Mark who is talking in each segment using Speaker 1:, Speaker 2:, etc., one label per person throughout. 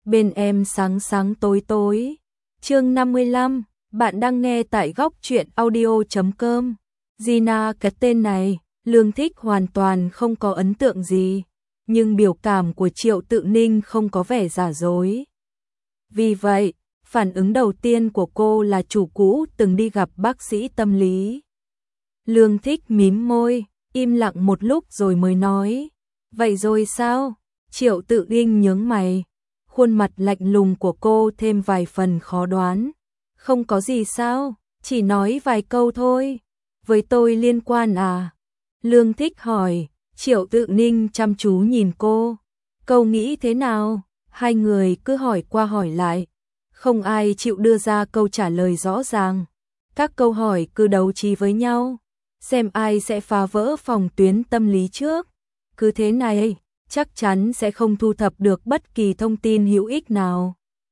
Speaker 1: bên em sáng sáng tối tối. Chương 55, bạn đang nghe tại góc truyện audio.com. Gina, cái tên này, Lương Thích hoàn toàn không có ấn tượng gì, nhưng biểu cảm của Triệu Tự Ninh không có vẻ giả dối. Vì vậy, phản ứng đầu tiên của cô là chủ cũ từng đi gặp bác sĩ tâm lý. Lương Thích mím môi, im lặng một lúc rồi mới nói, vậy rồi sao? Triệu Tự Ninh nhướng mày, khuôn mặt lạnh lùng của cô thêm vài phần khó đoán. Không có gì sao, chỉ nói vài câu thôi. Với tôi liên quan à? Lương Thích hỏi. Triệu Tự Ninh chăm chú nhìn cô. Câu nghĩ thế nào? Hai người cứ hỏi qua hỏi lại. Không ai chịu đưa ra câu trả lời rõ ràng. Các câu hỏi cứ đấu trí với nhau. Xem ai sẽ phá vỡ phòng tuyến tâm lý trước. Cứ thế này, chắc chắn sẽ không thu thập được bất kỳ thông tin hữu ích nào.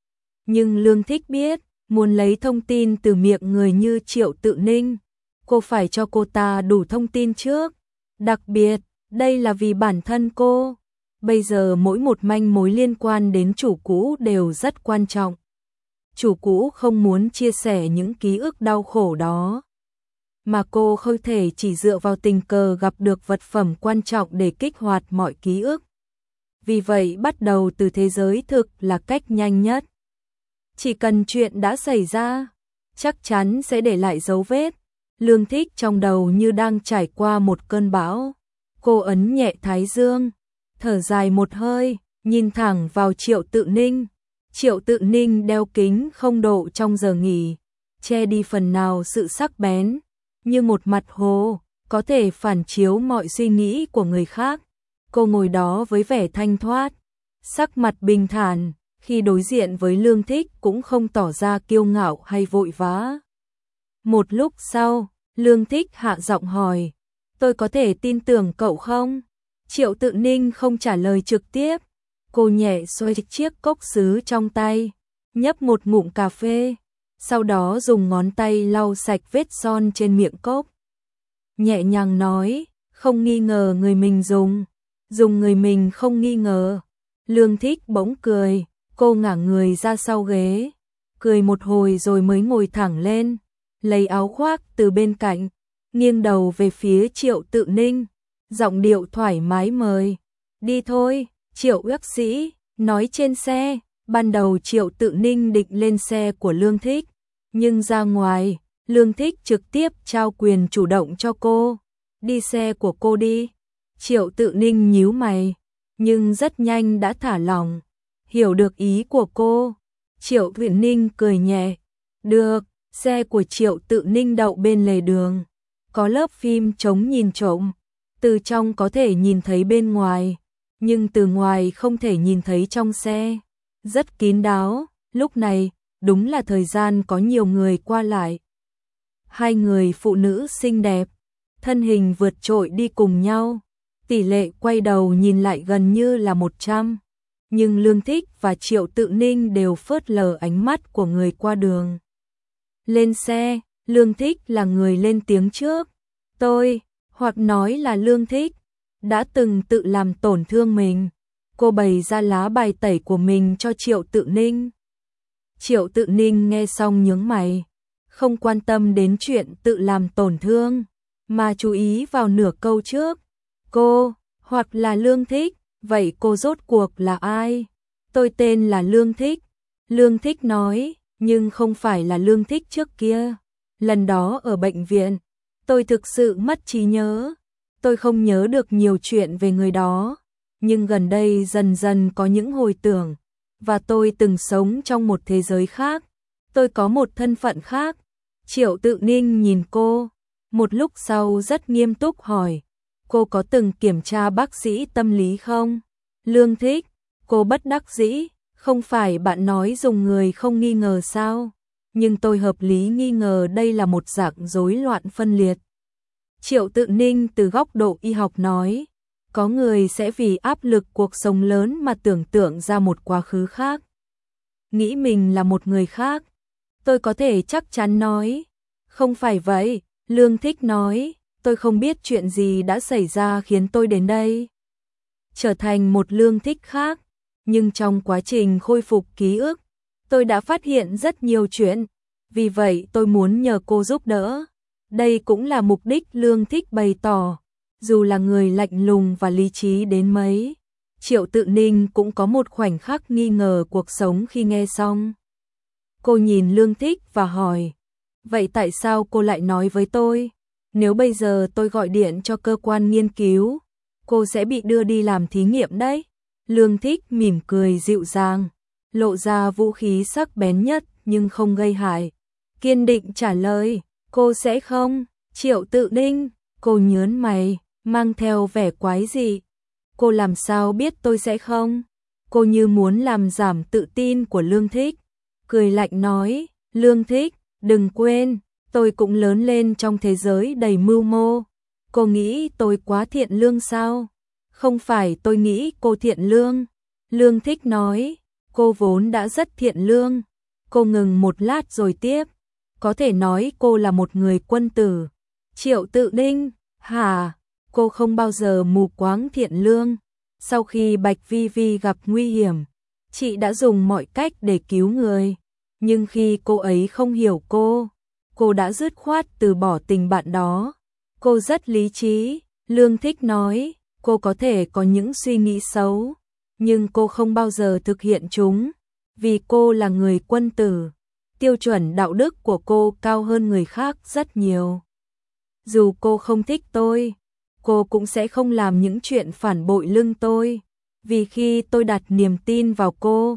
Speaker 1: Nhưng Lương Thích biết, muốn lấy thông tin từ miệng người như Triệu Tự Ninh, cô phải cho cô ta đủ thông tin trước. Đặc biệt, đây là vì bản thân cô. Bây giờ mỗi một manh mối liên quan đến chủ cũ đều rất quan trọng. Chủ cũ không muốn chia sẻ những ký ức đau khổ đó. Mà cô không thể chỉ dựa vào tình cờ gặp được vật phẩm quan trọng để kích hoạt mọi ký ức. Vì vậy bắt đầu từ thế giới thực là cách nhanh nhất. Chỉ cần chuyện đã xảy ra, chắc chắn sẽ để lại dấu vết. Lương Thích trong đầu như đang trải qua một cơn bão. Cô ấn nhẹ thái dương, thở dài một hơi, nhìn thẳng vào Triệu Tự Ninh. Triệu Tự Ninh đeo kính không độ trong giờ nghỉ, che đi phần nào sự sắc bén, như một mặt hồ, có thể phản chiếu mọi suy nghĩ của người khác. Cô ngồi đó với vẻ thanh thoát, sắc mặt bình thản, khi đối diện với Lương Thích cũng không tỏ ra kiêu ngạo hay vội vã. Một lúc sau, Lương Thích hạ giọng hỏi, tôi có thể tin tưởng cậu không? Triệu Tự Ninh không trả lời trực tiếp, cô nhẹ xoay chiếc cốc sứ trong tay, nhấp một ngụm cà phê, sau đó dùng ngón tay lau sạch vết son trên miệng cốc. Nhẹ nhàng nói, không nghi ngờ người mình dùng người mình không nghi ngờ. Lương Thích bỗng cười, cô ngả người ra sau ghế, cười một hồi rồi mới ngồi thẳng lên, lấy áo khoác từ bên cạnh, nghiêng đầu về phía Triệu Tự Ninh, giọng điệu thoải mái mời, đi thôi. Triệu bác sĩ nói trên xe. Ban đầu Triệu Tự Ninh định lên xe của Lương Thích, nhưng ra ngoài, Lương Thích trực tiếp trao quyền chủ động cho cô. Đi xe của cô đi. Triệu Tự Ninh nhíu mày, nhưng rất nhanh đã thả lỏng, hiểu được ý của cô. Triệu Tự Ninh cười nhẹ, được. Xe của Triệu Tự Ninh đậu bên lề đường, có lớp phim chống nhìn trộm, từ trong có thể nhìn thấy bên ngoài, nhưng từ ngoài không thể nhìn thấy trong xe, rất kín đáo. Lúc này, đúng là thời gian có nhiều người qua lại. Hai người phụ nữ xinh đẹp, thân hình vượt trội đi cùng nhau, tỷ lệ quay đầu nhìn lại gần như là 100, nhưng Lương Thích và Triệu Tự Ninh đều phớt lờ ánh mắt của người qua đường. Lên xe, Lương Thích là người lên tiếng trước. Tôi, hoặc nói là Lương Thích, đã từng tự làm tổn thương mình. Cô bày ra lá bài tẩy của mình cho Triệu Tự Ninh. Triệu Tự Ninh nghe xong nhướng mày, không quan tâm đến chuyện tự làm tổn thương, mà chú ý vào nửa câu trước. Cô, hoặc là Lương Thích, vậy cô rốt cuộc là ai? Tôi tên là Lương Thích. Lương Thích nói, nhưng không phải là Lương Thích trước kia. Lần đó ở bệnh viện, tôi thực sự mất trí nhớ. Tôi không nhớ được nhiều chuyện về người đó, nhưng gần đây dần dần có những hồi tưởng, và tôi từng sống trong một thế giới khác. Tôi có một thân phận khác. Triệu Tự Ninh nhìn cô, một lúc sau rất nghiêm túc hỏi, cô có từng kiểm tra bác sĩ tâm lý không? Lương Thích, cô bất đắc dĩ, không phải bạn nói dùng người không nghi ngờ sao? Nhưng tôi hợp lý nghi ngờ đây là một dạng rối loạn phân liệt. Triệu Tự Ninh từ góc độ y học nói, có người sẽ vì áp lực cuộc sống lớn mà tưởng tượng ra một quá khứ khác, nghĩ mình là một người khác. Tôi có thể chắc chắn nói, không phải vậy. Lương Thích nói, tôi không biết chuyện gì đã xảy ra khiến tôi đến đây, trở thành một Lương Thích khác. nhưng trong quá trình khôi phục ký ức, tôi đã phát hiện rất nhiều chuyện, vì vậy tôi muốn nhờ cô giúp đỡ. Đây cũng là mục đích Lương Thích bày tỏ, dù là người lạnh lùng và lý trí đến mấy. Triệu Tự Ninh cũng có một khoảnh khắc nghi ngờ cuộc sống khi nghe xong. Cô nhìn Lương Thích và hỏi, vậy tại sao cô lại nói với tôi? Nếu bây giờ tôi gọi điện cho cơ quan nghiên cứu, cô sẽ bị đưa đi làm thí nghiệm đấy. Lương Thích mỉm cười dịu dàng, lộ ra vũ khí sắc bén nhất nhưng không gây hại. Kiên định trả lời, cô sẽ không. Triệu Tự Ninh, cô nhớn mày, mang theo vẻ quái dị. Cô làm sao biết tôi sẽ không? Cô như muốn làm giảm tự tin của Lương Thích. Cười lạnh nói, Lương Thích, đừng quên, tôi cũng lớn lên trong thế giới đầy mưu mô. Cô nghĩ tôi quá thiện lương sao? Không phải tôi nghĩ cô thiện lương. Lương Thích nói, cô vốn đã rất thiện lương. Cô ngừng một lát rồi tiếp, có thể nói cô là một người quân tử. Triệu Tự Ninh, hả? Cô không bao giờ mù quáng thiện lương. Sau khi Bạch Vi Vi gặp nguy hiểm, chị đã dùng mọi cách để cứu người. Nhưng khi cô ấy không hiểu cô đã dứt khoát từ bỏ tình bạn đó. Cô rất lý trí. Lương Thích nói, cô có thể có những suy nghĩ xấu, nhưng cô không bao giờ thực hiện chúng, vì cô là người quân tử. Tiêu chuẩn đạo đức của cô cao hơn người khác rất nhiều. Dù cô không thích tôi, cô cũng sẽ không làm những chuyện phản bội lưng tôi, vì khi tôi đặt niềm tin vào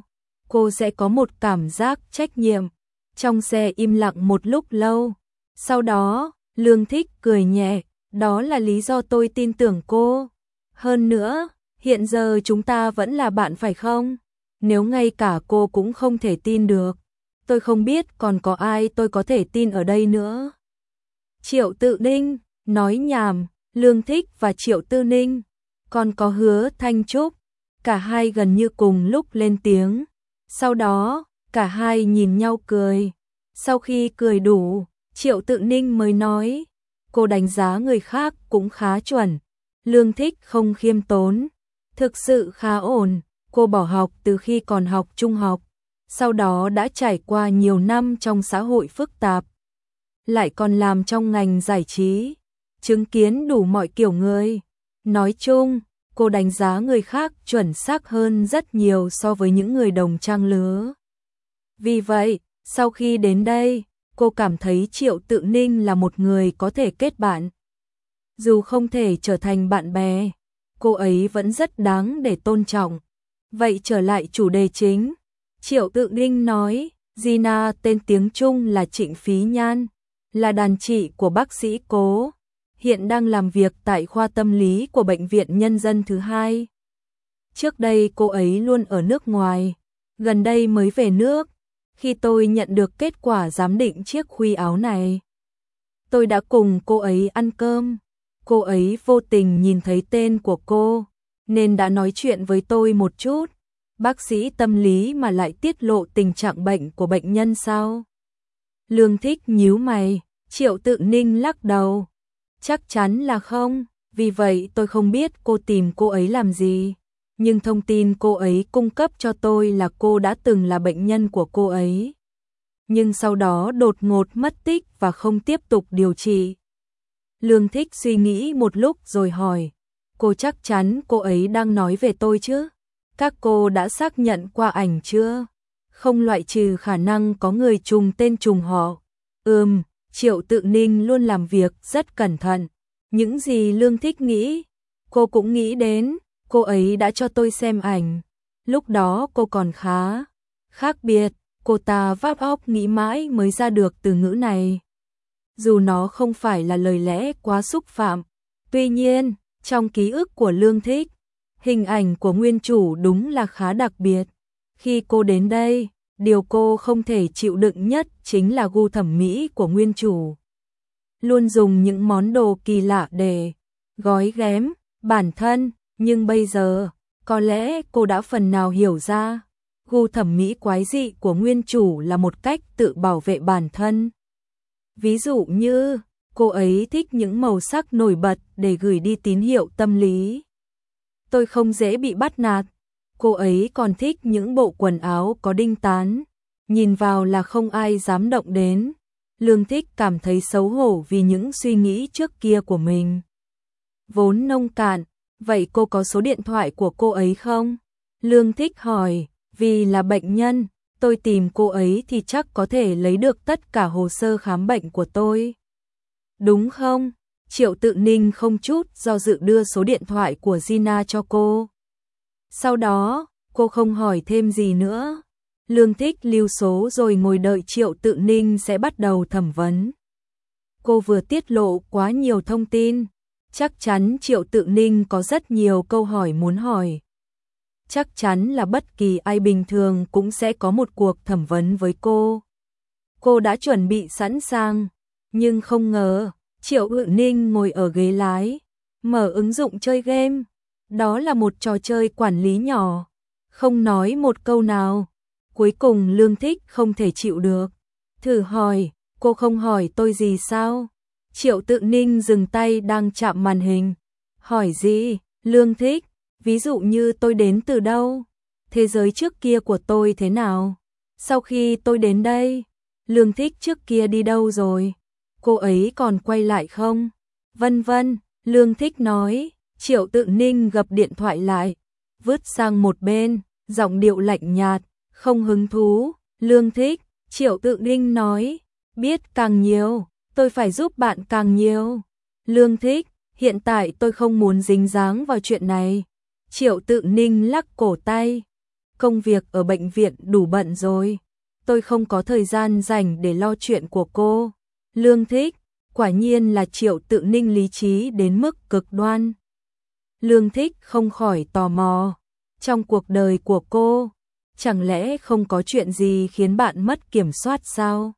Speaker 1: cô sẽ có một cảm giác trách nhiệm. Trong xe im lặng một lúc lâu, sau đó, Lương Thích cười nhẹ, đó là lý do tôi tin tưởng cô. Hơn nữa, hiện giờ chúng ta vẫn là bạn phải không? Nếu ngay cả cô cũng không thể tin được, tôi không biết còn có ai tôi có thể tin ở đây nữa. Triệu Tự Ninh, nói nhảm. Lương Thích và Triệu Tư Ninh, còn có Hứa Thanh Trúc, cả hai gần như cùng lúc lên tiếng. Sau đó, cả hai nhìn nhau cười. Sau khi cười đủ, Triệu Tự Ninh mới nói, cô đánh giá người khác cũng khá chuẩn. Lương Thích không khiêm tốn, thực sự khá ổn. Cô bỏ học từ khi còn học trung học, sau đó đã trải qua nhiều năm trong xã hội phức tạp, lại còn làm trong ngành giải trí, chứng kiến đủ mọi kiểu người. Nói chung, cô đánh giá người khác chuẩn xác hơn rất nhiều so với những người đồng trang lứa. Vì vậy, sau khi đến đây, cô cảm thấy Triệu Tự Ninh là một người có thể kết bạn. Dù không thể trở thành bạn bè, cô ấy vẫn rất đáng để tôn trọng. Vậy trở lại chủ đề chính. Triệu Tự Ninh nói, Gina tên tiếng Trung là Trịnh Phí Nhan, là đàn chị của bác sĩ Cố, hiện đang làm việc tại khoa tâm lý của Bệnh viện Nhân dân thứ hai. Trước đây cô ấy luôn ở nước ngoài, gần đây mới về nước. Khi tôi nhận được kết quả giám định chiếc khuy áo này, tôi đã cùng cô ấy ăn cơm. Cô ấy vô tình nhìn thấy tên của cô, nên đã nói chuyện với tôi một chút. Bác sĩ tâm lý mà lại tiết lộ tình trạng bệnh của bệnh nhân sao? Lương Thích nhíu mày. Triệu Tự Ninh lắc đầu. Chắc chắn là không, vì vậy tôi không biết cô tìm cô ấy làm gì. Nhưng thông tin cô ấy cung cấp cho tôi là cô đã từng là bệnh nhân của cô ấy, nhưng sau đó đột ngột mất tích và không tiếp tục điều trị. Lương Thích suy nghĩ một lúc rồi hỏi, cô chắc chắn cô ấy đang nói về tôi chứ? Các cô đã xác nhận qua ảnh chưa? Không loại trừ khả năng có người trùng tên trùng họ. Triệu Tự Ninh luôn làm việc rất cẩn thận. Những gì Lương Thích nghĩ, cô cũng nghĩ đến. Cô ấy đã cho tôi xem ảnh. Lúc đó cô còn khá khác biệt. Cô ta vắt óc nghĩ mãi mới ra được từ ngữ này, dù nó không phải là lời lẽ quá xúc phạm. Tuy nhiên, trong ký ức của Lương Thích, hình ảnh của nguyên chủ đúng là khá đặc biệt. Khi cô đến đây, điều cô không thể chịu đựng nhất chính là gu thẩm mỹ của nguyên chủ. Luôn dùng những món đồ kỳ lạ để gói ghém bản thân, nhưng bây giờ, có lẽ cô đã phần nào hiểu ra, gu thẩm mỹ quái dị của nguyên chủ là một cách tự bảo vệ bản thân. Ví dụ như, cô ấy thích những màu sắc nổi bật để gửi đi tín hiệu tâm lý. Tôi không dễ bị bắt nạt. Cô ấy còn thích những bộ quần áo có đinh tán, nhìn vào là không ai dám động đến. Lương Thích cảm thấy xấu hổ vì những suy nghĩ trước kia của mình. Vốn nông cạn, vậy cô có số điện thoại của cô ấy không? Lương Thích hỏi, vì là bệnh nhân, tôi tìm cô ấy thì chắc có thể lấy được tất cả hồ sơ khám bệnh của tôi. Đúng không? Triệu Tự Ninh không chút do dự đưa số điện thoại của Gina cho cô. Sau đó, cô không hỏi thêm gì nữa. Lương Thích lưu số rồi ngồi đợi Triệu Tự Ninh sẽ bắt đầu thẩm vấn. Cô vừa tiết lộ quá nhiều thông tin, chắc chắn Triệu Tự Ninh có rất nhiều câu hỏi muốn hỏi. Chắc chắn là bất kỳ ai bình thường cũng sẽ có một cuộc thẩm vấn với cô. Cô đã chuẩn bị sẵn sàng, nhưng không ngờ, Triệu Tự Ninh ngồi ở ghế lái, mở ứng dụng chơi game. Đó là một trò chơi quản lý nhỏ, không nói một câu nào. Cuối cùng Lương Thích không thể chịu được, thử hỏi, cô không hỏi tôi gì sao? Triệu Tự Ninh dừng tay đang chạm màn hình. Hỏi gì? Lương Thích, ví dụ như tôi đến từ đâu? Thế giới trước kia của tôi thế nào? Sau khi tôi đến đây, Lương Thích trước kia đi đâu rồi? Cô ấy còn quay lại không? Vân vân, Lương Thích nói. Triệu Tự Ninh gập điện thoại lại, vứt sang một bên, giọng điệu lạnh nhạt, không hứng thú. Lương Thích, Triệu Tự Ninh nói, biết càng nhiều, tôi phải giúp bạn càng nhiều. Lương Thích, hiện tại tôi không muốn dính dáng vào chuyện này. Triệu Tự Ninh lắc cổ tay, công việc ở bệnh viện đủ bận rồi, tôi không có thời gian rảnh để lo chuyện của cô. Lương Thích, quả nhiên là Triệu Tự Ninh lý trí đến mức cực đoan. Lương Thích không khỏi tò mò, trong cuộc đời của cô, chẳng lẽ không có chuyện gì khiến bạn mất kiểm soát sao?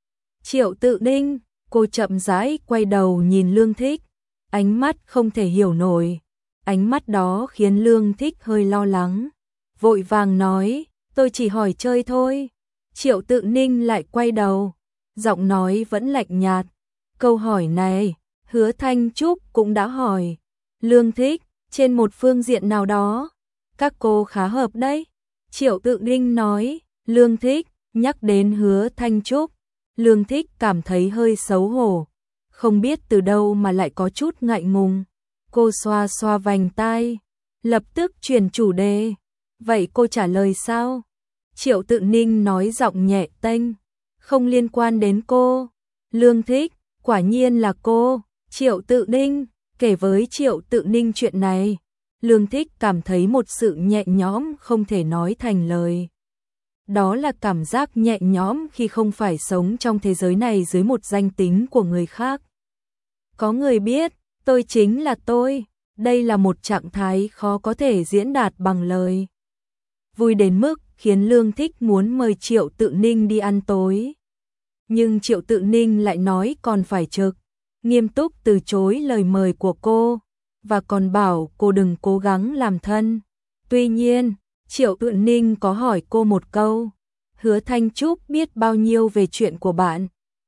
Speaker 1: Triệu Tự Ninh, cô chậm rãi quay đầu nhìn Lương Thích, ánh mắt không thể hiểu nổi. Ánh mắt đó khiến Lương Thích hơi lo lắng, vội vàng nói, tôi chỉ hỏi chơi thôi. Triệu Tự Ninh lại quay đầu, giọng nói vẫn lạnh nhạt, câu hỏi này, Hứa Thanh Trúc cũng đã hỏi. Lương Thích, trên một phương diện nào đó, các cô khá hợp đấy. Triệu Tự Ninh nói. Lương Thích nhắc đến Hứa Thanh Trúc, Lương Thích cảm thấy hơi xấu hổ, không biết từ đâu mà lại có chút ngại ngùng. Cô xoa xoa vành tai, lập tức chuyển chủ đề. Vậy cô trả lời sao? Triệu Tự Ninh nói giọng nhẹ tênh, không liên quan đến cô. Lương Thích, quả nhiên là cô. Triệu Tự Ninh kể với Triệu Tự Ninh chuyện này. Lương Thích cảm thấy một sự nhẹ nhõm không thể nói thành lời. Đó là cảm giác nhẹ nhõm khi không phải sống trong thế giới này dưới một danh tính của người khác. Có người biết, tôi chính là tôi. Đây là một trạng thái khó có thể diễn đạt bằng lời. Vui đến mức khiến Lương Thích muốn mời Triệu Tự Ninh đi ăn tối. Nhưng Triệu Tự Ninh lại nói còn phải trực, nghiêm túc từ chối lời mời của cô, và còn bảo cô đừng cố gắng làm thân. Tuy nhiên, Triệu Tự Ninh có hỏi cô một câu, Hứa Thanh Trúc biết bao nhiêu về chuyện của bạn?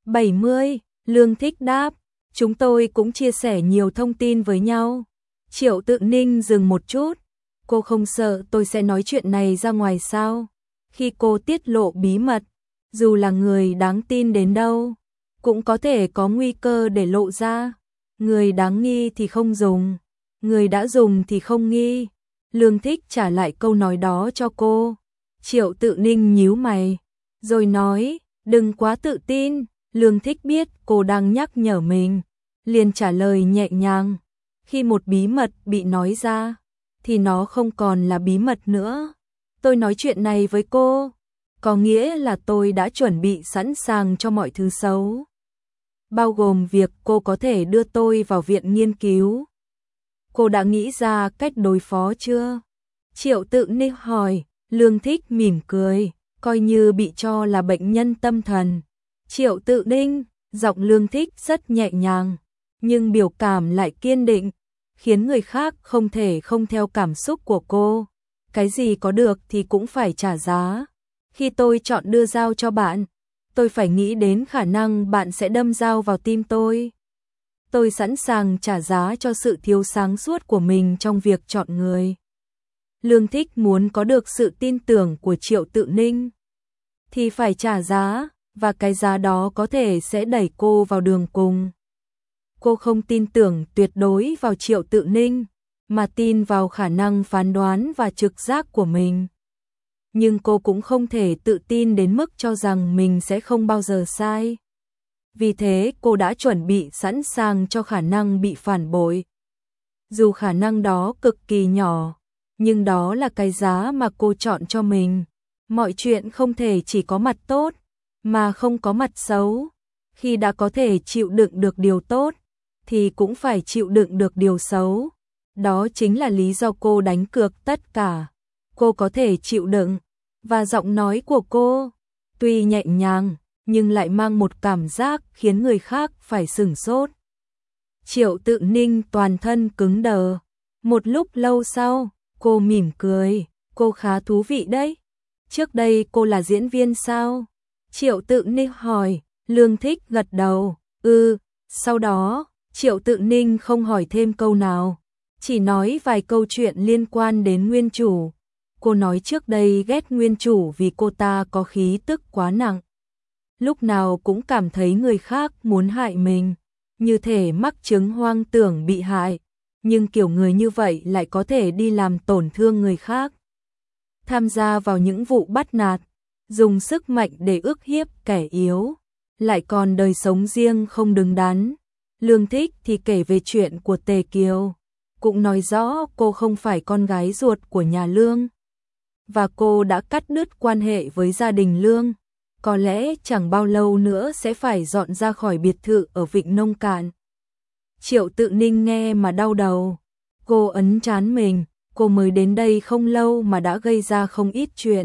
Speaker 1: 70, Lương Thích đáp, chúng tôi cũng chia sẻ nhiều thông tin với nhau. Triệu Tự Ninh dừng một chút, cô không sợ tôi sẽ nói chuyện này ra ngoài sao? Khi cô tiết lộ bí mật, dù là người đáng tin đến đâu, cũng có thể có nguy cơ để lộ ra. Người đáng nghi thì không dùng, người đã dùng thì không nghi. Lương Thích trả lại câu nói đó cho cô. Triệu Tự Ninh nhíu mày, rồi nói, đừng quá tự tin. Lương Thích biết cô đang nhắc nhở mình, liền trả lời nhẹ nhàng. Khi một bí mật bị nói ra, thì nó không còn là bí mật nữa. Tôi nói chuyện này với cô, có nghĩa là tôi đã chuẩn bị sẵn sàng cho mọi thứ xấu, bao gồm việc cô có thể đưa tôi vào viện nghiên cứu. Cô đã nghĩ ra cách đối phó chưa? Triệu Tự Ninh hỏi. Lương Thích mỉm cười, coi như bị cho là bệnh nhân tâm thần. Triệu Tự Ninh, giọng Lương Thích rất nhẹ nhàng, nhưng biểu cảm lại kiên định, khiến người khác không thể không theo cảm xúc của cô. Cái gì có được thì cũng phải trả giá. Khi tôi chọn đưa dao cho bạn, tôi phải nghĩ đến khả năng bạn sẽ đâm dao vào tim tôi. Tôi sẵn sàng trả giá cho sự thiếu sáng suốt của mình trong việc chọn người. Lương Thích muốn có được sự tin tưởng của Triệu Tự Ninh thì phải trả giá, và cái giá đó có thể sẽ đẩy cô vào đường cùng. Cô không tin tưởng tuyệt đối vào Triệu Tự Ninh, mà tin vào khả năng phán đoán và trực giác của mình. Nhưng cô cũng không thể tự tin đến mức cho rằng mình sẽ không bao giờ sai. Vì thế cô đã chuẩn bị sẵn sàng cho khả năng bị phản bội. Dù khả năng đó cực kỳ nhỏ, nhưng đó là cái giá mà cô chọn cho mình. Mọi chuyện không thể chỉ có mặt tốt, mà không có mặt xấu. Khi đã có thể chịu đựng được điều tốt, thì cũng phải chịu đựng được điều xấu. Đó chính là lý do cô đánh cược tất cả. Cô có thể chịu đựng, và giọng nói của cô, tuy nhẹ nhàng, nhưng lại mang một cảm giác khiến người khác phải sửng sốt. Triệu Tự Ninh toàn thân cứng đờ. Một lúc lâu sau, cô mỉm cười, cô khá thú vị đấy. Trước đây cô là diễn viên sao? Triệu Tự Ninh hỏi. Lương Thích gật đầu. Sau đó, Triệu Tự Ninh không hỏi thêm câu nào, chỉ nói vài câu chuyện liên quan đến nguyên chủ. Cô nói trước đây ghét nguyên chủ vì cô ta có khí tức quá nặng. Lúc nào cũng cảm thấy người khác muốn hại mình, như thể mắc chứng hoang tưởng bị hại, nhưng kiểu người như vậy lại có thể đi làm tổn thương người khác. Tham gia vào những vụ bắt nạt, dùng sức mạnh để ức hiếp kẻ yếu, lại còn đời sống riêng không đứng đắn. Lương Thích thì kể về chuyện của Tề Kiều, cũng nói rõ cô không phải con gái ruột của nhà Lương, và cô đã cắt đứt quan hệ với gia đình Lương. Có lẽ chẳng bao lâu nữa sẽ phải dọn ra khỏi biệt thự ở Vịnh Nông Cạn. Triệu Tự Ninh nghe mà đau đầu. Cô ấn trán mình, cô mới đến đây không lâu mà đã gây ra không ít chuyện.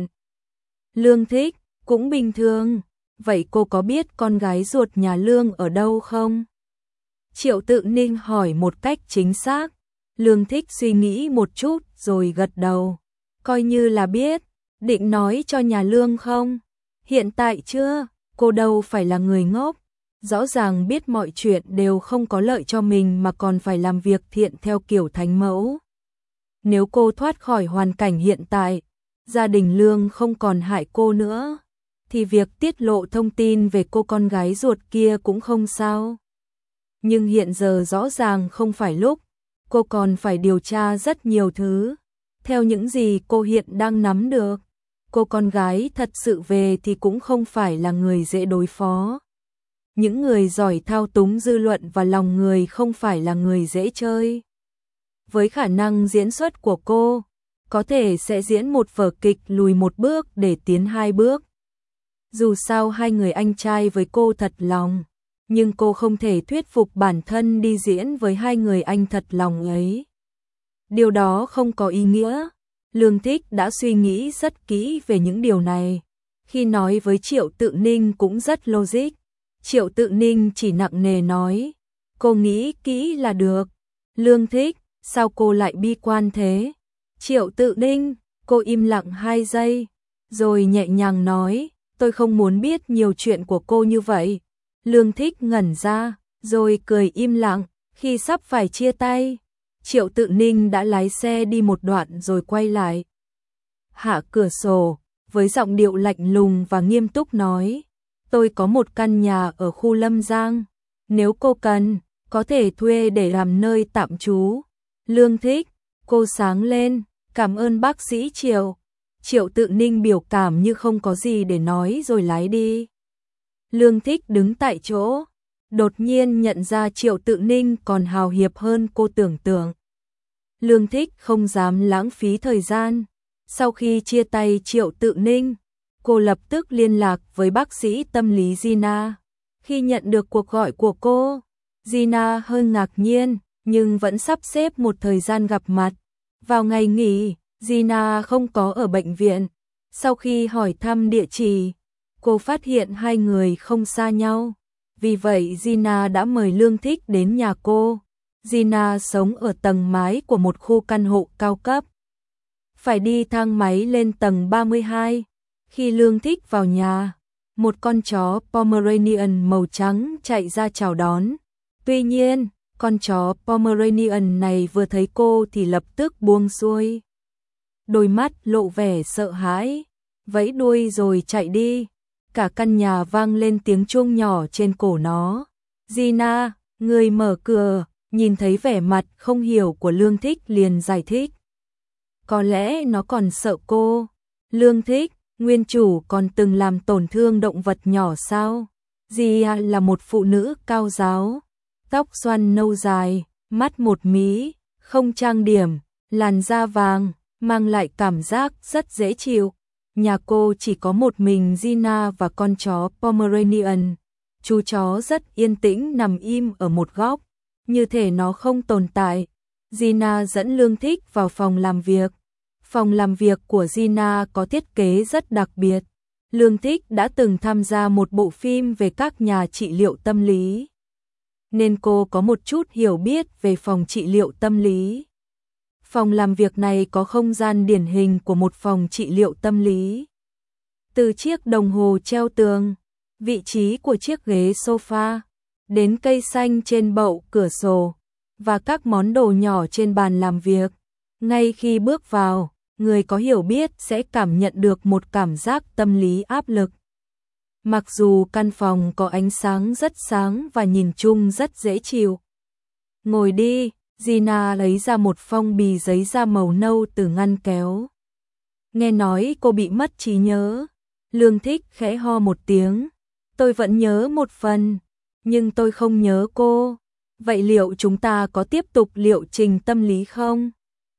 Speaker 1: Lương Thích, cũng bình thường. Vậy cô có biết con gái ruột nhà Lương ở đâu không? Triệu Tự Ninh hỏi một cách chính xác. Lương Thích suy nghĩ một chút rồi gật đầu. Coi như là biết. Định nói cho nhà Lương không? Hiện tại chưa, cô đâu phải là người ngốc. Rõ ràng biết mọi chuyện đều không có lợi cho mình mà còn phải làm việc thiện theo kiểu thánh mẫu. Nếu cô thoát khỏi hoàn cảnh hiện tại, gia đình Lương không còn hại cô nữa, thì việc tiết lộ thông tin về cô con gái ruột kia cũng không sao. Nhưng hiện giờ rõ ràng không phải lúc, cô còn phải điều tra rất nhiều thứ. Theo những gì cô hiện đang nắm được, cô con gái thật sự về thì cũng không phải là người dễ đối phó. Những người giỏi thao túng dư luận và lòng người không phải là người dễ chơi. Với khả năng diễn xuất của cô, có thể sẽ diễn một vở kịch lùi một bước để tiến hai bước. Dù sao hai người anh trai với cô thật lòng, nhưng cô không thể thuyết phục bản thân đi diễn với hai người anh thật lòng ấy. Điều đó không có ý nghĩa. Lương Thích đã suy nghĩ rất kỹ về những điều này. Khi nói với Triệu Tự Ninh cũng rất logic. Triệu Tự Ninh chỉ nặng nề nói, cô nghĩ kỹ là được. Lương Thích, sao cô lại bi quan thế? Triệu Tự Ninh, cô im lặng 2 giây, rồi nhẹ nhàng nói, tôi không muốn biết nhiều chuyện của cô như vậy. Lương Thích ngẩn ra, rồi cười im lặng. Khi sắp phải chia tay, Triệu Tự Ninh đã lái xe đi một đoạn rồi quay lại. Hạ cửa sổ, với giọng điệu lạnh lùng và nghiêm túc nói, tôi có một căn nhà ở khu Lâm Giang, nếu cô cần, có thể thuê để làm nơi tạm trú. Lương Thích, cô sáng lên, cảm ơn bác sĩ Triệu. Triệu Tự Ninh biểu cảm như không có gì để nói rồi lái đi. Lương Thích đứng tại chỗ, đột nhiên nhận ra Triệu Tự Ninh còn hào hiệp hơn cô tưởng tượng. Lương Thích không dám lãng phí thời gian. Sau khi chia tay Triệu Tự Ninh, cô lập tức liên lạc với bác sĩ tâm lý Gina. Khi nhận được cuộc gọi của cô, Gina hơi ngạc nhiên, nhưng vẫn sắp xếp một thời gian gặp mặt. Vào ngày nghỉ, Gina không có ở bệnh viện. Sau khi hỏi thăm địa chỉ, cô phát hiện hai người không xa nhau. Vì vậy Gina đã mời Lương Thích đến nhà cô. Gina sống ở tầng mái của một khu căn hộ cao cấp. Phải đi thang máy lên tầng 32. Khi Lương Thích vào nhà, một con chó Pomeranian màu trắng chạy ra chào đón. Tuy nhiên, con chó Pomeranian này vừa thấy cô thì lập tức buông xuôi. đôi mắt lộ vẻ sợ hãi, vẫy đuôi rồi chạy đi. Cả căn nhà vang lên tiếng chuông nhỏ trên cổ nó. Gina, người mở cửa, nhìn thấy vẻ mặt không hiểu của Lương Thích liền giải thích. Có lẽ nó còn sợ cô. Lương Thích, nguyên chủ còn từng làm tổn thương động vật nhỏ sao? Gia là một phụ nữ cao ráo, tóc xoăn nâu dài, mắt một mí, không trang điểm, làn da vàng, mang lại cảm giác rất dễ chịu. Nhà cô chỉ có một mình Gina và con chó Pomeranian. Chú chó rất yên tĩnh nằm im ở một góc, như thể nó không tồn tại. Gina dẫn Lương Thích vào phòng làm việc. Phòng làm việc của Gina có thiết kế rất đặc biệt. Lương Thích đã từng tham gia một bộ phim về các nhà trị liệu tâm lý, nên cô có một chút hiểu biết về phòng trị liệu tâm lý. Phòng làm việc này có không gian điển hình của một phòng trị liệu tâm lý. Từ chiếc đồng hồ treo tường, vị trí của chiếc ghế sofa, đến cây xanh trên bậu cửa sổ, và các món đồ nhỏ trên bàn làm việc. Ngay khi bước vào, người có hiểu biết sẽ cảm nhận được một cảm giác tâm lý áp lực. Mặc dù căn phòng có ánh sáng rất sáng và nhìn chung rất dễ chịu. Ngồi đi, Gina lấy ra một phong bì giấy da màu nâu từ ngăn kéo. Nghe nói cô bị mất trí nhớ. Lương Thích khẽ ho một tiếng. Tôi vẫn nhớ một phần, nhưng tôi không nhớ cô. Vậy liệu chúng ta có tiếp tục liệu trình tâm lý không?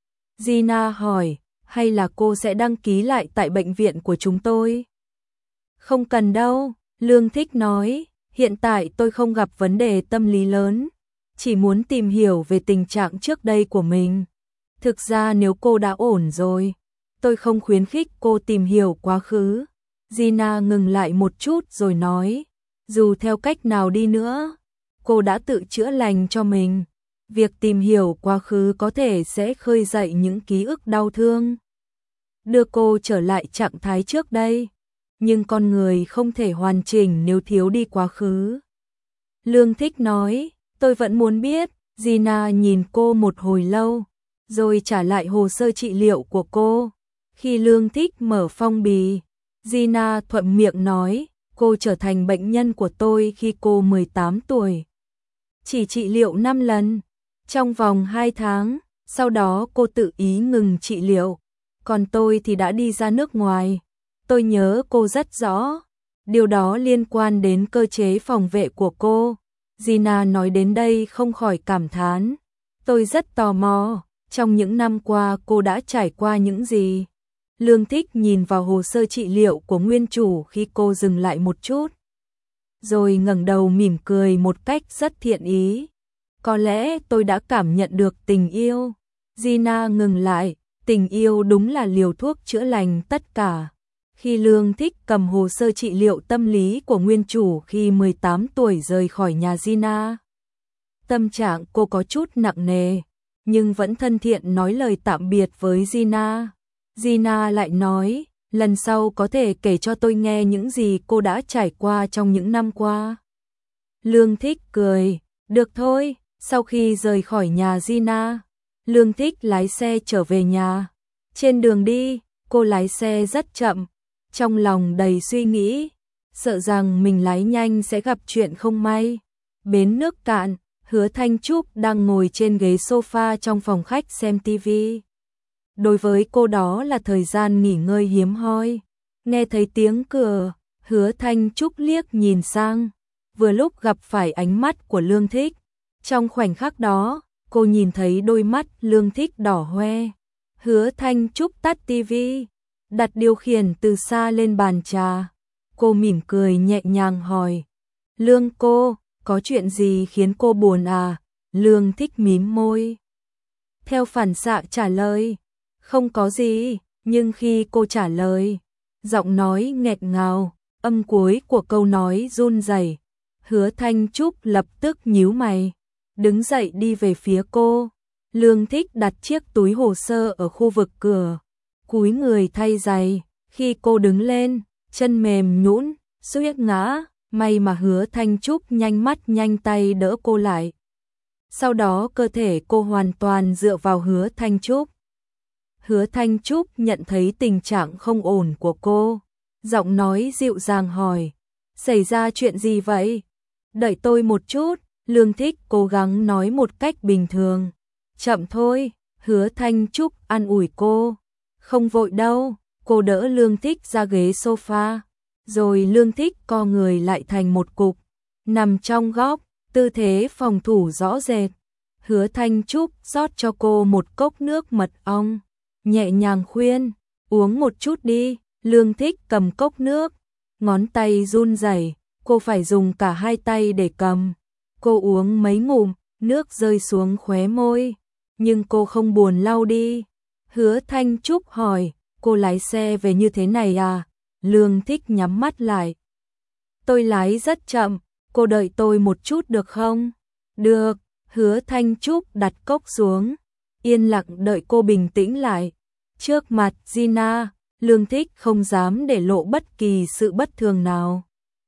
Speaker 1: Gina hỏi, hay là cô sẽ đăng ký lại tại bệnh viện của chúng tôi? Không cần đâu, Lương Thích nói, hiện tại tôi không gặp vấn đề tâm lý lớn, chỉ muốn tìm hiểu về tình trạng trước đây của mình. Thực ra nếu cô đã ổn rồi, tôi không khuyến khích cô tìm hiểu quá khứ. Gina ngừng lại một chút rồi nói, dù theo cách nào đi nữa, cô đã tự chữa lành cho mình. Việc tìm hiểu quá khứ có thể sẽ khơi dậy những ký ức đau thương, đưa cô trở lại trạng thái trước đây. Nhưng con người không thể hoàn chỉnh nếu thiếu đi quá khứ. Lương Thích nói, tôi vẫn muốn biết. Gina nhìn cô một hồi lâu, rồi trả lại hồ sơ trị liệu của cô. Khi Lương Thích mở phong bì, Gina thuận miệng nói, cô trở thành bệnh nhân của tôi khi cô 18 tuổi. Chỉ trị liệu 5 lần, trong vòng 2 tháng, sau đó cô tự ý ngừng trị liệu. Còn tôi thì đã đi ra nước ngoài. Tôi nhớ cô rất rõ, điều đó liên quan đến cơ chế phòng vệ của cô. Gina nói đến đây không khỏi cảm thán. Tôi rất tò mò, trong những năm qua cô đã trải qua những gì? Lương Thích nhìn vào hồ sơ trị liệu của nguyên chủ khi cô dừng lại một chút, rồi ngẩng đầu mỉm cười một cách rất thiện ý. Có lẽ tôi đã cảm nhận được tình yêu. Gina ngừng lại, tình yêu đúng là liều thuốc chữa lành tất cả. Khi Lương Thích cầm hồ sơ trị liệu tâm lý của nguyên chủ khi 18 tuổi rời khỏi nhà Gina, tâm trạng cô có chút nặng nề, nhưng vẫn thân thiện nói lời tạm biệt với Gina. Gina lại nói, lần sau có thể kể cho tôi nghe những gì cô đã trải qua trong những năm qua. Lương Thích cười, được thôi. Sau khi rời khỏi nhà Gina, Lương Thích lái xe trở về nhà. Trên đường đi, cô lái xe rất chậm, trong lòng đầy suy nghĩ, sợ rằng mình lái nhanh sẽ gặp chuyện không may. Bến nước cạn, Hứa Thanh Trúc đang ngồi trên ghế sofa trong phòng khách xem TV. Đối với cô đó là thời gian nghỉ ngơi hiếm hoi. Nghe thấy tiếng cửa, Hứa Thanh Trúc liếc nhìn sang, vừa lúc gặp phải ánh mắt của Lương Thích. Trong khoảnh khắc đó, cô nhìn thấy đôi mắt Lương Thích đỏ hoe. Hứa Thanh Trúc tắt TV, đặt điều khiển từ xa lên bàn trà. Cô mỉm cười nhẹ nhàng hỏi, Lương cô, có chuyện gì khiến cô buồn à? Lương Thích mím môi, theo phản xạ trả lời, không có gì. Nhưng khi cô trả lời, giọng nói nghẹt ngào, âm cuối của câu nói run rẩy. Hứa Thanh Trúc lập tức nhíu mày, đứng dậy đi về phía cô. Lương Thích đặt chiếc túi hồ sơ ở khu vực cửa, cúi người thay giày. Khi cô đứng lên, chân mềm nhũn, suýt ngã, may mà Hứa Thanh Trúc nhanh mắt nhanh tay đỡ cô lại. Sau đó cơ thể cô hoàn toàn dựa vào Hứa Thanh Trúc. Hứa Thanh Trúc nhận thấy tình trạng không ổn của cô, giọng nói dịu dàng hỏi, xảy ra chuyện gì vậy? Đợi tôi một chút, Lương Thích cố gắng nói một cách bình thường. Chậm thôi, Hứa Thanh Trúc an ủi cô. Không vội đâu, cô đỡ Lương Thích ra ghế sofa, rồi Lương Thích co người lại thành một cục, nằm trong góc, tư thế phòng thủ rõ rệt. Hứa Thanh Trúc rót cho cô một cốc nước mật ong, nhẹ nhàng khuyên, uống một chút đi. Lương Thích cầm cốc nước, ngón tay run rẩy, cô phải dùng cả hai tay để cầm. Cô uống mấy ngụm, nước rơi xuống khóe môi, nhưng cô không buồn lau đi. Hứa Thanh Trúc hỏi, cô lái xe về như thế này à? Lương Thích nhắm mắt lại. Tôi lái rất chậm, cô đợi tôi một chút được không? Được, Hứa Thanh Trúc đặt cốc xuống, yên lặng đợi cô bình tĩnh lại. Trước mặt Gina, Lương Thích không dám để lộ bất kỳ sự bất thường nào.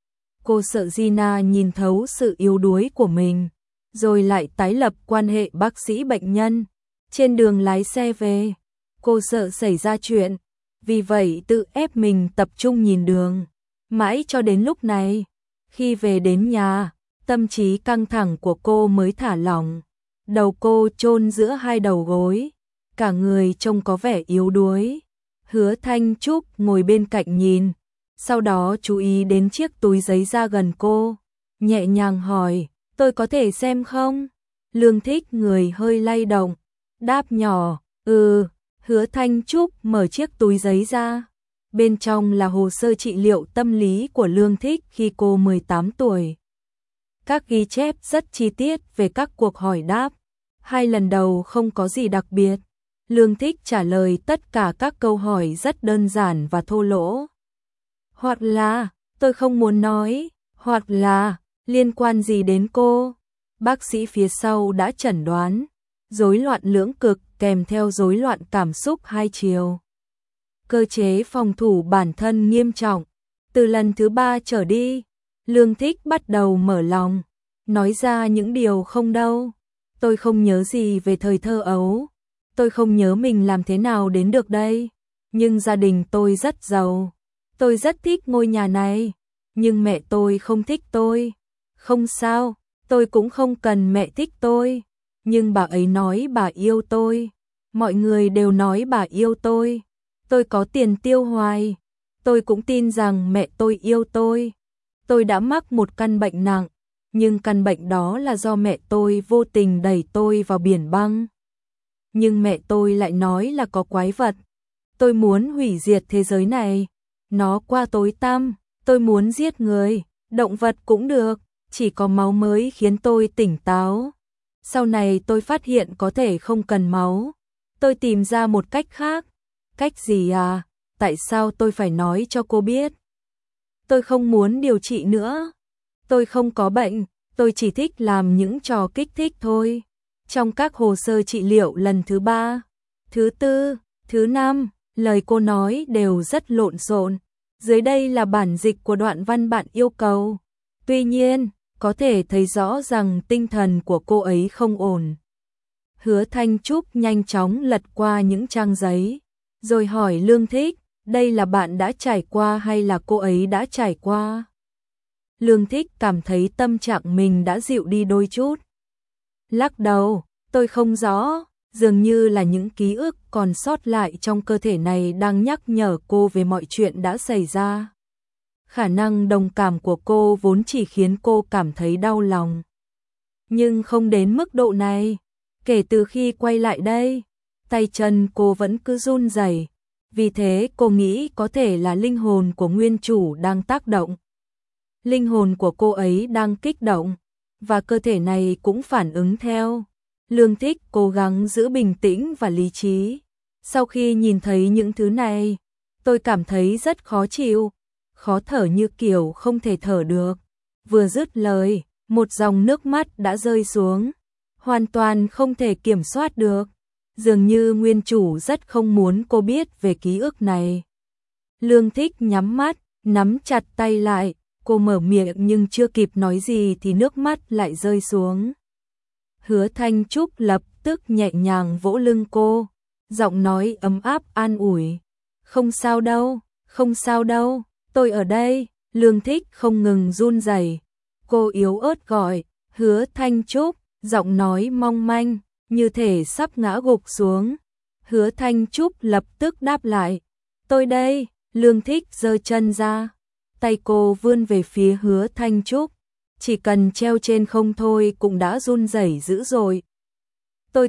Speaker 1: Cô sợ Gina nhìn thấu sự yếu đuối của mình, rồi lại tái lập quan hệ bác sĩ bệnh nhân. Trên đường lái xe về, cô sợ xảy ra chuyện, vì vậy tự ép mình tập trung nhìn đường. Mãi cho đến lúc này, khi về đến nhà, tâm trí căng thẳng của cô mới thả lỏng. Đầu cô chôn giữa hai đầu gối, cả người trông có vẻ yếu đuối. Hứa Thanh Trúc ngồi bên cạnh nhìn, sau đó chú ý đến chiếc túi giấy ra gần cô, nhẹ nhàng hỏi, tôi có thể xem không? Lương Thích người hơi lay động, đáp nhỏ, Hứa Thanh Trúc mở chiếc túi giấy ra. Bên trong là hồ sơ trị liệu tâm lý của Lương Thích khi cô 18 tuổi. Các ghi chép rất chi tiết về các cuộc hỏi đáp. 2 lần đầu không có gì đặc biệt. Lương Thích trả lời tất cả các câu hỏi rất đơn giản và thô lỗ. Hoặc là, tôi không muốn nói, hoặc là, liên quan gì đến cô? Bác sĩ phía sau đã chẩn đoán rối loạn lưỡng cực kèm theo rối loạn cảm xúc hai chiều. Cơ chế phòng thủ bản thân nghiêm trọng. Từ lần thứ 3 trở đi, Lương Thích bắt đầu mở lòng, nói ra những điều không đâu. Tôi không nhớ gì về thời thơ ấu. Tôi không nhớ mình làm thế nào đến được đây. Nhưng gia đình tôi rất giàu. Tôi rất thích ngôi nhà này. Nhưng mẹ tôi không thích tôi. Không sao, tôi cũng không cần mẹ thích tôi. Nhưng bà ấy nói bà yêu tôi. Mọi người đều nói bà yêu tôi. Tôi có tiền tiêu hoài. Tôi cũng tin rằng mẹ tôi yêu tôi. Tôi đã mắc một căn bệnh nặng, nhưng căn bệnh đó là do mẹ tôi vô tình đẩy tôi vào biển băng. Nhưng mẹ tôi lại nói là có quái vật. Tôi muốn hủy diệt thế giới này. Nó quá tối tăm. Tôi muốn giết người, động vật cũng được. Chỉ có máu mới khiến tôi tỉnh táo. Sau này tôi phát hiện có thể không cần máu. Tôi tìm ra một cách khác. Cách gì à? Tại sao tôi phải nói cho cô biết? Tôi không muốn điều trị nữa. Tôi không có bệnh, tôi chỉ thích làm những trò kích thích thôi. Trong các hồ sơ trị liệu lần thứ 3, thứ 4, thứ 5, lời cô nói đều rất lộn xộn. Dưới đây là bản dịch của đoạn văn bạn yêu cầu. Tuy nhiên, có thể thấy rõ rằng tinh thần của cô ấy không ổn. Hứa Thanh Trúc nhanh chóng lật qua những trang giấy, rồi hỏi Lương Thích, đây là bạn đã trải qua hay là cô ấy đã trải qua? Lương Thích cảm thấy tâm trạng mình đã dịu đi đôi chút. Lắc đầu, tôi không rõ, dường như là những ký ức còn sót lại trong cơ thể này đang nhắc nhở cô về mọi chuyện đã xảy ra. Khả năng đồng cảm của cô vốn chỉ khiến cô cảm thấy đau lòng. Nhưng không đến mức độ này. Kể từ khi quay lại đây, tay chân cô vẫn cứ run rẩy. Vì thế cô nghĩ có thể là linh hồn của nguyên chủ đang tác động. Linh hồn của cô ấy đang kích động, và cơ thể này cũng phản ứng theo. Lương Thích cố gắng giữ bình tĩnh và lý trí. Sau khi nhìn thấy những thứ này, tôi cảm thấy rất khó chịu, khó thở như kiểu không thể thở được. Vừa dứt lời, một dòng nước mắt đã rơi xuống, hoàn toàn không thể kiểm soát được. Dường như nguyên chủ rất không muốn cô biết về ký ức này. Lương Thích nhắm mắt, nắm chặt tay lại, cô mở miệng nhưng chưa kịp nói gì thì nước mắt lại rơi xuống. Hứa Thanh Trúc lập tức nhẹ nhàng vỗ lưng cô, giọng nói ấm áp an ủi. Không sao đâu, không sao đâu, tôi ở đây. Lương Thích không ngừng run rẩy. Cô yếu ớt gọi, Hứa Thanh Trúc, giọng nói mong manh, như thể sắp ngã gục xuống. Hứa Thanh Trúc lập tức đáp lại, tôi đây. Lương Thích giơ chân ra, tay cô vươn về phía Hứa Thanh Trúc, chỉ cần treo trên không thôi cũng đã run rẩy dữ dội. Tôi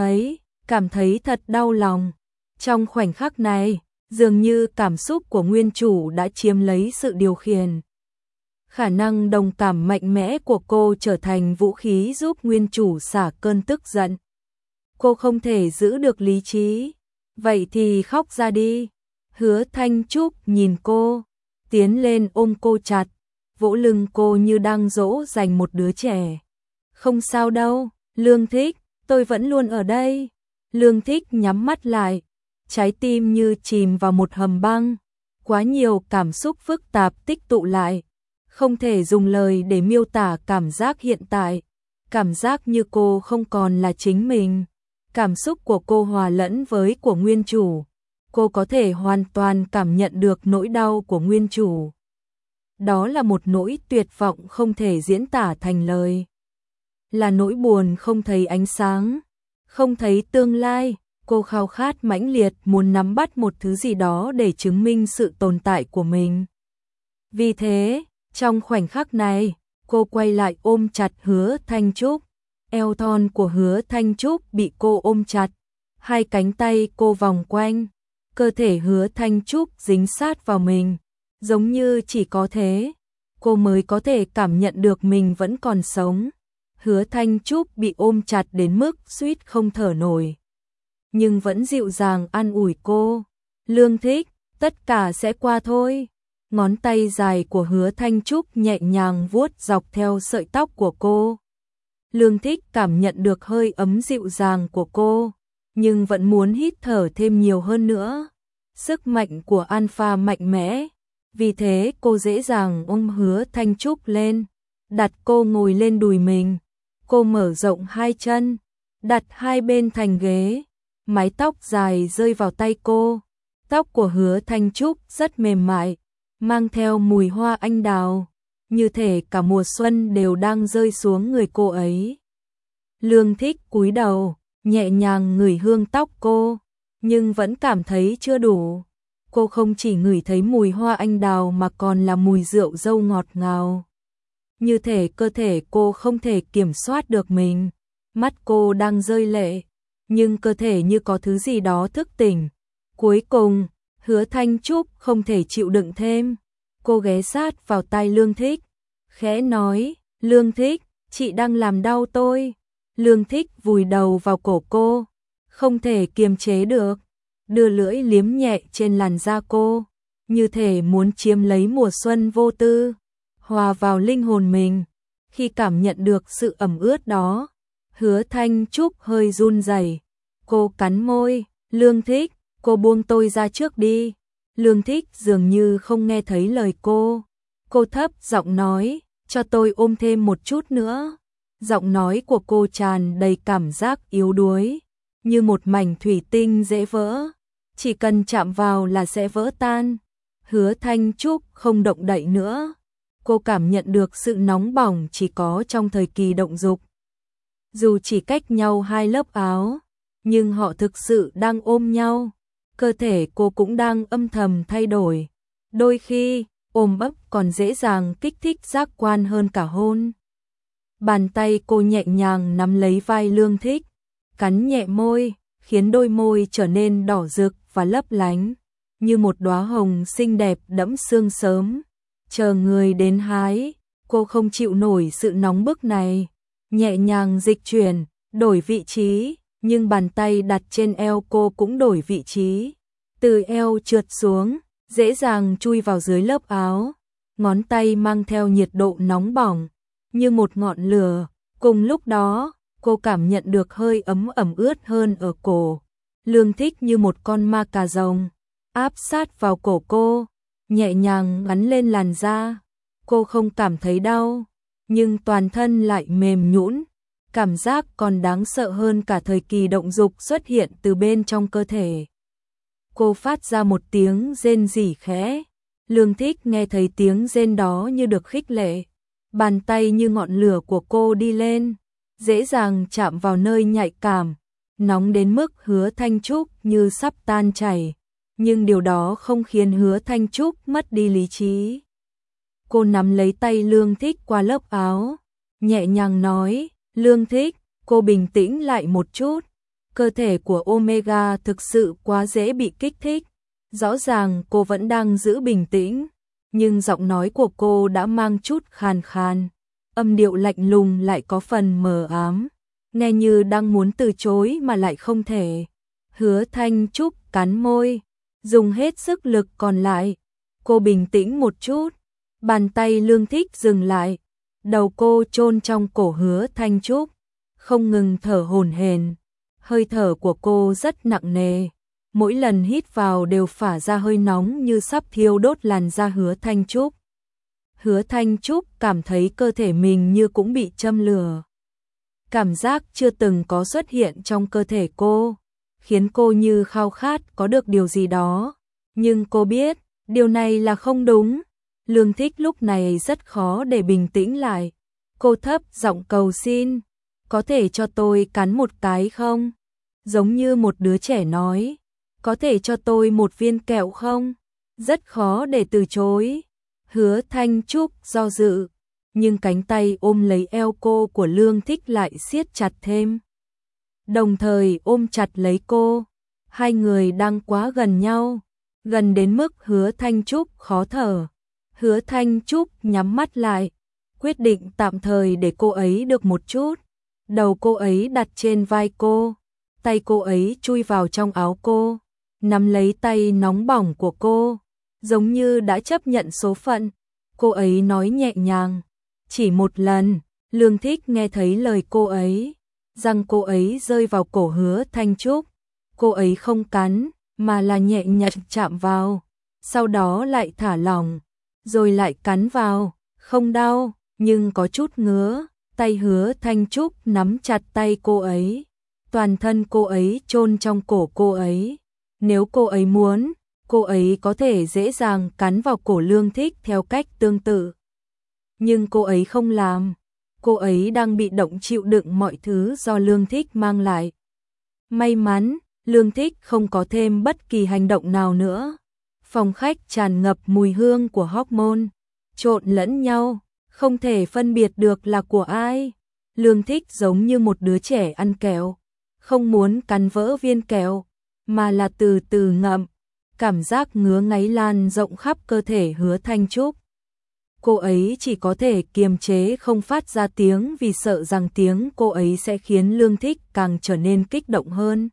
Speaker 1: cảm thấy thật đau lòng. Trong khoảnh khắc này, dường như cảm xúc của nguyên chủ đã chiếm lấy sự điều khiển. Khả năng đồng cảm mạnh mẽ của cô trở thành vũ khí giúp nguyên chủ xả cơn tức giận. Cô không thể giữ được lý trí. Vậy thì khóc ra đi. Hứa Thanh Trúc nhìn cô, tiến lên ôm cô chặt, vỗ lưng cô như đang dỗ dành một đứa trẻ. Không sao đâu, Lương Thích, tôi vẫn luôn ở đây. Lương Thích nhắm mắt lại, trái tim như chìm vào một hầm băng. Quá nhiều cảm xúc phức tạp tích tụ lại. Không thể dùng lời để miêu tả cảm giác hiện tại. Cảm giác như cô không còn là chính mình. Cảm xúc của cô hòa lẫn với của nguyên chủ. Cô có thể hoàn toàn cảm nhận được nỗi đau của nguyên chủ. Đó là một nỗi tuyệt vọng không thể diễn tả thành lời. Là nỗi buồn không thấy ánh sáng, không thấy tương lai. Cô khao khát mãnh liệt muốn nắm bắt một thứ gì đó để chứng minh sự tồn tại của mình. Vì thế, trong khoảnh khắc này, cô quay lại ôm chặt Hứa Thanh Trúc. Eo thon của Hứa Thanh Trúc bị cô ôm chặt, hai cánh tay cô vòng quanh, cơ thể Hứa Thanh Trúc dính sát vào mình, giống như chỉ có thế, cô mới có thể cảm nhận được mình vẫn còn sống. Hứa Thanh Trúc bị ôm chặt đến mức suýt không thở nổi, nhưng vẫn dịu dàng an ủi cô. Lương Thích, tất cả sẽ qua thôi. Ngón tay dài của Hứa Thanh Trúc nhẹ nhàng vuốt dọc theo sợi tóc của cô. Lương Thích cảm nhận được hơi ấm dịu dàng của cô, nhưng vẫn muốn hít thở thêm nhiều hơn nữa. Sức mạnh của Alpha mạnh mẽ, vì thế cô dễ dàng ôm Hứa Thanh Trúc lên, đặt cô ngồi lên đùi mình. Cô mở rộng hai chân, đặt hai bên thành ghế, mái tóc dài rơi vào tay cô. Tóc của Hứa Thanh Trúc rất mềm mại, mang theo mùi hoa anh đào, như thể cả mùa xuân đều đang rơi xuống người cô ấy. Lương Thích cúi đầu, nhẹ nhàng ngửi hương tóc cô, nhưng vẫn cảm thấy chưa đủ. Cô không chỉ ngửi thấy mùi hoa anh đào mà còn là mùi rượu dâu ngọt ngào. Như thể cơ thể cô không thể kiểm soát được mình. Mắt cô đang rơi lệ, nhưng cơ thể như có thứ gì đó thức tỉnh. Cuối cùng, Hứa Thanh Trúc không thể chịu đựng thêm. Cô ghé sát vào tai Lương Thích, khẽ nói, Lương Thích, chị đang làm đau tôi. Lương Thích vùi đầu vào cổ cô, không thể kiềm chế được, đưa lưỡi liếm nhẹ trên làn da cô, như thể muốn chiếm lấy mùa xuân vô tư, hòa vào linh hồn mình. Khi cảm nhận được sự ẩm ướt đó, Hứa Thanh Trúc hơi run rẩy. Cô cắn môi, Lương Thích, cô buông tôi ra trước đi. Lương Thích dường như không nghe thấy lời cô. Cô thấp giọng nói, cho tôi ôm thêm một chút nữa. Giọng nói của cô tràn đầy cảm giác yếu đuối, như một mảnh thủy tinh dễ vỡ, chỉ cần chạm vào là sẽ vỡ tan. Hứa Thanh Trúc không động đậy nữa. Cô cảm nhận được sự nóng bỏng chỉ có trong thời kỳ động dục. Dù chỉ cách nhau hai lớp áo, nhưng họ thực sự đang ôm nhau. Cơ thể cô cũng đang âm thầm thay đổi. Đôi khi, ôm ấp còn dễ dàng kích thích giác quan hơn cả hôn. Bàn tay cô nhẹ nhàng nắm lấy vai Lương Thích, cắn nhẹ môi, khiến đôi môi trở nên đỏ rực và lấp lánh, như một đóa hồng xinh đẹp đẫm sương sớm. Chờ người đến hái, cô không chịu nổi sự nóng bức này. Nhẹ nhàng dịch chuyển, đổi vị trí, nhưng bàn tay đặt trên eo cô cũng đổi vị trí. Từ eo trượt xuống, dễ dàng chui vào dưới lớp áo. Ngón tay mang theo nhiệt độ nóng bỏng, như một ngọn lửa. Cùng lúc đó, cô cảm nhận được hơi ấm ướt hơn ở cổ. Lương Thích như một con ma cà rồng, áp sát vào cổ cô, nhẹ nhàng gắn lên làn da. Cô không cảm thấy đau, nhưng toàn thân lại mềm nhũn, cảm giác còn đáng sợ hơn cả thời kỳ động dục xuất hiện từ bên trong cơ thể. Cô phát ra một tiếng rên rỉ khẽ. Lương Thích nghe thấy tiếng rên đó như được khích lệ. Bàn tay như ngọn lửa của cô đi lên, dễ dàng chạm vào nơi nhạy cảm, nóng đến mức Hứa Thanh Trúc như sắp tan chảy. Nhưng điều đó không khiến Hứa Thanh Trúc mất đi lý trí. Cô nắm lấy tay Lương Thích qua lớp áo, nhẹ nhàng nói, Lương Thích, cô bình tĩnh lại một chút. Cơ thể của Omega thực sự quá dễ bị kích thích. Rõ ràng cô vẫn đang giữ bình tĩnh, nhưng giọng nói của cô đã mang chút khàn khàn. Âm điệu lạnh lùng lại có phần mờ ám, nghe như đang muốn từ chối mà lại không thể. Hứa Thanh Trúc cắn môi, dùng hết sức lực còn lại. Cô bình tĩnh một chút. Bàn tay Lương Thích dừng lại, đầu cô chôn trong cổ Hứa Thanh Trúc, không ngừng thở hổn hển. Hơi thở của cô rất nặng nề, mỗi lần hít vào đều phả ra hơi nóng như sắp thiêu đốt làn da Hứa Thanh Trúc. Hứa Thanh Trúc cảm thấy cơ thể mình như cũng bị châm lửa. Cảm giác chưa từng có xuất hiện trong cơ thể cô, khiến cô như khao khát có được điều gì đó. Nhưng cô biết, điều này là không đúng. Lương Thích lúc này rất khó để bình tĩnh lại. Cô thấp giọng cầu xin, có thể cho tôi cắn một cái không? Giống như một đứa trẻ nói, có thể cho tôi một viên kẹo không? Rất khó để từ chối. Hứa Thanh Trúc do dự, nhưng cánh tay ôm lấy eo cô của Lương Thích lại siết chặt thêm. Đồng thời ôm chặt lấy cô. Hai người đang quá gần nhau, gần đến mức Hứa Thanh Trúc khó thở. Hứa Thanh Trúc nhắm mắt lại, quyết định tạm thời để cô ấy được một chút. Đầu cô ấy đặt trên vai cô, tay cô ấy chui vào trong áo cô, nắm lấy tay nóng bỏng của cô, giống như đã chấp nhận số phận. Cô ấy nói nhẹ nhàng, chỉ một lần. Lương Thích nghe thấy lời cô ấy, răng cô ấy rơi vào cổ Hứa Thanh Trúc. Cô ấy không cắn, mà là nhẹ nhàng chạm vào, sau đó lại thả lỏng, rồi lại cắn vào. Không đau, nhưng có chút ngứa. Tay Hứa Thanh Trúc nắm chặt tay cô ấy, toàn thân cô ấy chôn trong cổ cô ấy. Nếu cô ấy muốn, cô ấy có thể dễ dàng cắn vào cổ Lương Thích theo cách tương tự. Nhưng cô ấy không làm. Cô ấy đang bị động chịu đựng mọi thứ do Lương Thích mang lại. May mắn, Lương Thích không có thêm bất kỳ hành động nào nữa. Phòng khách tràn ngập mùi hương của hormone, trộn lẫn nhau, không thể phân biệt được là của ai. Lương Thích giống như một đứa trẻ ăn kẹo, không muốn cắn vỡ viên kẹo, mà là từ từ ngậm. Cảm giác ngứa ngáy lan rộng khắp cơ thể Hứa Thanh Trúc. Cô ấy chỉ có thể kiềm chế không phát ra tiếng vì sợ rằng tiếng cô ấy sẽ khiến Lương Thích càng trở nên kích động hơn.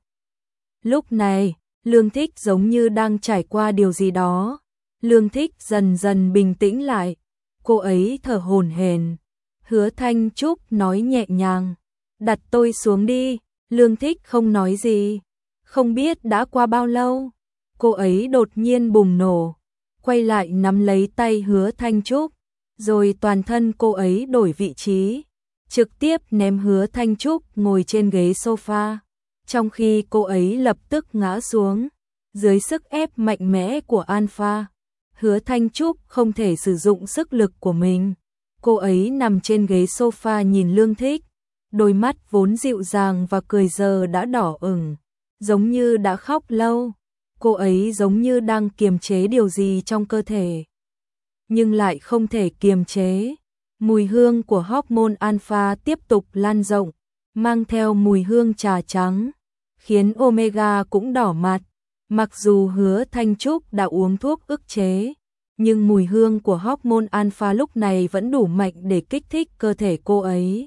Speaker 1: Lúc này, Lương Thích giống như đang trải qua điều gì đó. Lương Thích dần dần bình tĩnh lại. Cô ấy thở hổn hển. Hứa Thanh Trúc nói nhẹ nhàng, đặt tôi xuống đi. Lương Thích không nói gì. Không biết đã qua bao lâu, cô ấy đột nhiên bùng nổ, quay lại nắm lấy tay Hứa Thanh Trúc, rồi toàn thân cô ấy đổi vị trí, trực tiếp ném Hứa Thanh Trúc ngồi trên ghế sofa, trong khi cô ấy lập tức ngã xuống. Dưới sức ép mạnh mẽ của Alpha, Hứa Thanh Trúc không thể sử dụng sức lực của mình. Cô ấy nằm trên ghế sofa nhìn Lương Thích, đôi mắt vốn dịu dàng và cười giờ đã đỏ ửng, giống như đã khóc lâu. Cô ấy giống như đang kiềm chế điều gì trong cơ thể, nhưng lại không thể kiềm chế. Mùi hương của hormone alpha tiếp tục lan rộng, mang theo mùi hương trà trắng, khiến Omega cũng đỏ mặt. Mặc dù Hứa Thanh Trúc đã uống thuốc ức chế, nhưng mùi hương của hormone alpha lúc này vẫn đủ mạnh để kích thích cơ thể cô ấy.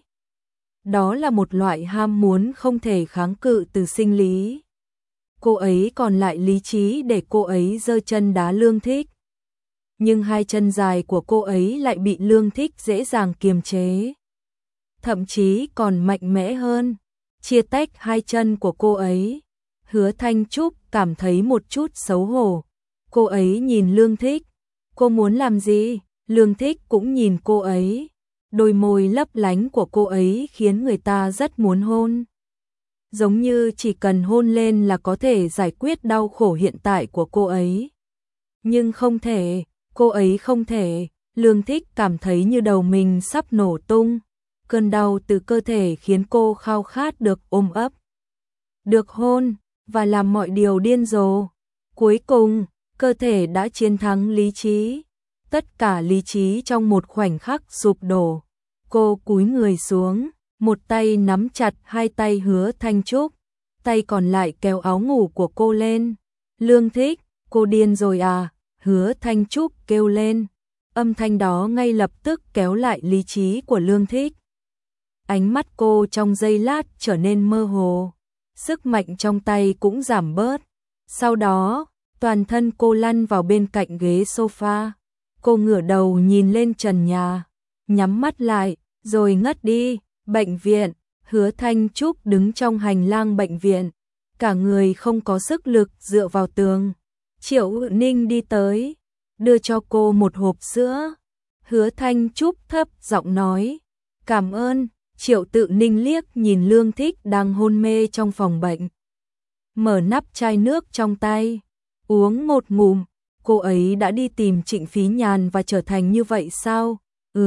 Speaker 1: Đó là một loại ham muốn không thể kháng cự từ sinh lý. Cô ấy còn lại lý trí để cô ấy giơ chân đá Lương Thích. Nhưng hai chân dài của cô ấy lại bị Lương Thích dễ dàng kiềm chế. Thậm chí còn mạnh mẽ hơn, chia tách hai chân của cô ấy. Hứa Thanh Trúc cảm thấy một chút xấu hổ. Cô ấy nhìn Lương Thích. Cô muốn làm gì? Lương Thích cũng nhìn cô ấy. đôi môi lấp lánh của cô ấy khiến người ta rất muốn hôn. Giống như chỉ cần hôn lên là có thể giải quyết đau khổ hiện tại của cô ấy. Nhưng không thể, cô ấy không thể. Lương Thích cảm thấy như đầu mình sắp nổ tung. Cơn đau từ cơ thể khiến cô khao khát được ôm ấp, được hôn và làm mọi điều điên rồ. Cuối cùng, cơ thể đã chiến thắng lý trí. Tất cả lý trí trong một khoảnh khắc sụp đổ. Cô cúi người xuống, một tay nắm chặt hai tay Hứa Thanh Trúc, tay còn lại kéo áo ngủ của cô lên. Lương Thích, cô điên rồi à? Hứa Thanh Trúc kêu lên. Âm thanh đó ngay lập tức kéo lại lý trí của Lương Thích. Ánh mắt cô trong giây lát trở nên mơ hồ, sức mạnh trong tay cũng giảm bớt. Sau đó, toàn thân cô lăn vào bên cạnh ghế sofa. Cô ngửa đầu nhìn lên trần nhà, nhắm mắt lại, rồi ngất đi. Bệnh viện, Hứa Thanh Trúc đứng trong hành lang bệnh viện, cả người không có sức lực dựa vào tường. Triệu Hữu Ninh đi tới, đưa cho cô một hộp sữa. Hứa Thanh Trúc thấp giọng nói, cảm ơn. Triệu Tự Ninh liếc nhìn Lương Thích đang hôn mê trong phòng bệnh. Mở nắp chai nước trong tay, uống một ngụm. Cô ấy đã đi tìm Trịnh Phí Nhàn và trở thành như vậy sao?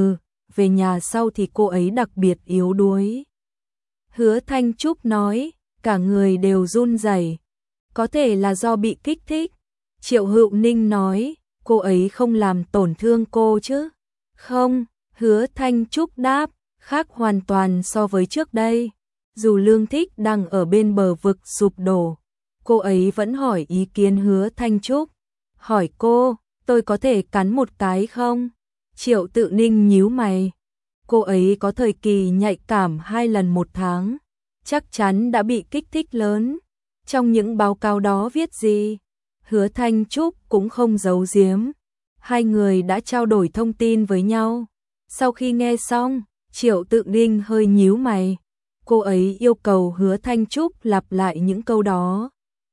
Speaker 1: Về nhà sau thì cô ấy đặc biệt yếu đuối. Hứa Thanh Trúc nói, cả người đều run rẩy. Có thể là do bị kích thích. Triệu Hữu Ninh nói, cô ấy không làm tổn thương cô chứ? Không, Hứa Thanh Trúc đáp, khác hoàn toàn so với trước đây. Dù Lương Thích đang ở bên bờ vực sụp đổ, cô ấy vẫn hỏi ý kiến Hứa Thanh Trúc. Hỏi cô, tôi có thể cắn một cái không? Triệu Tự Ninh nhíu mày. Cô ấy có thời kỳ nhạy cảm 2 lần 1 tháng. Chắc chắn đã bị kích thích lớn. Trong những báo cáo đó viết gì? Hứa Thanh Trúc cũng không giấu giếm. Hai người đã trao đổi thông tin với nhau. Sau khi nghe xong, Triệu Tự Ninh hơi nhíu mày. Cô ấy yêu cầu Hứa Thanh Trúc lặp lại những câu đó.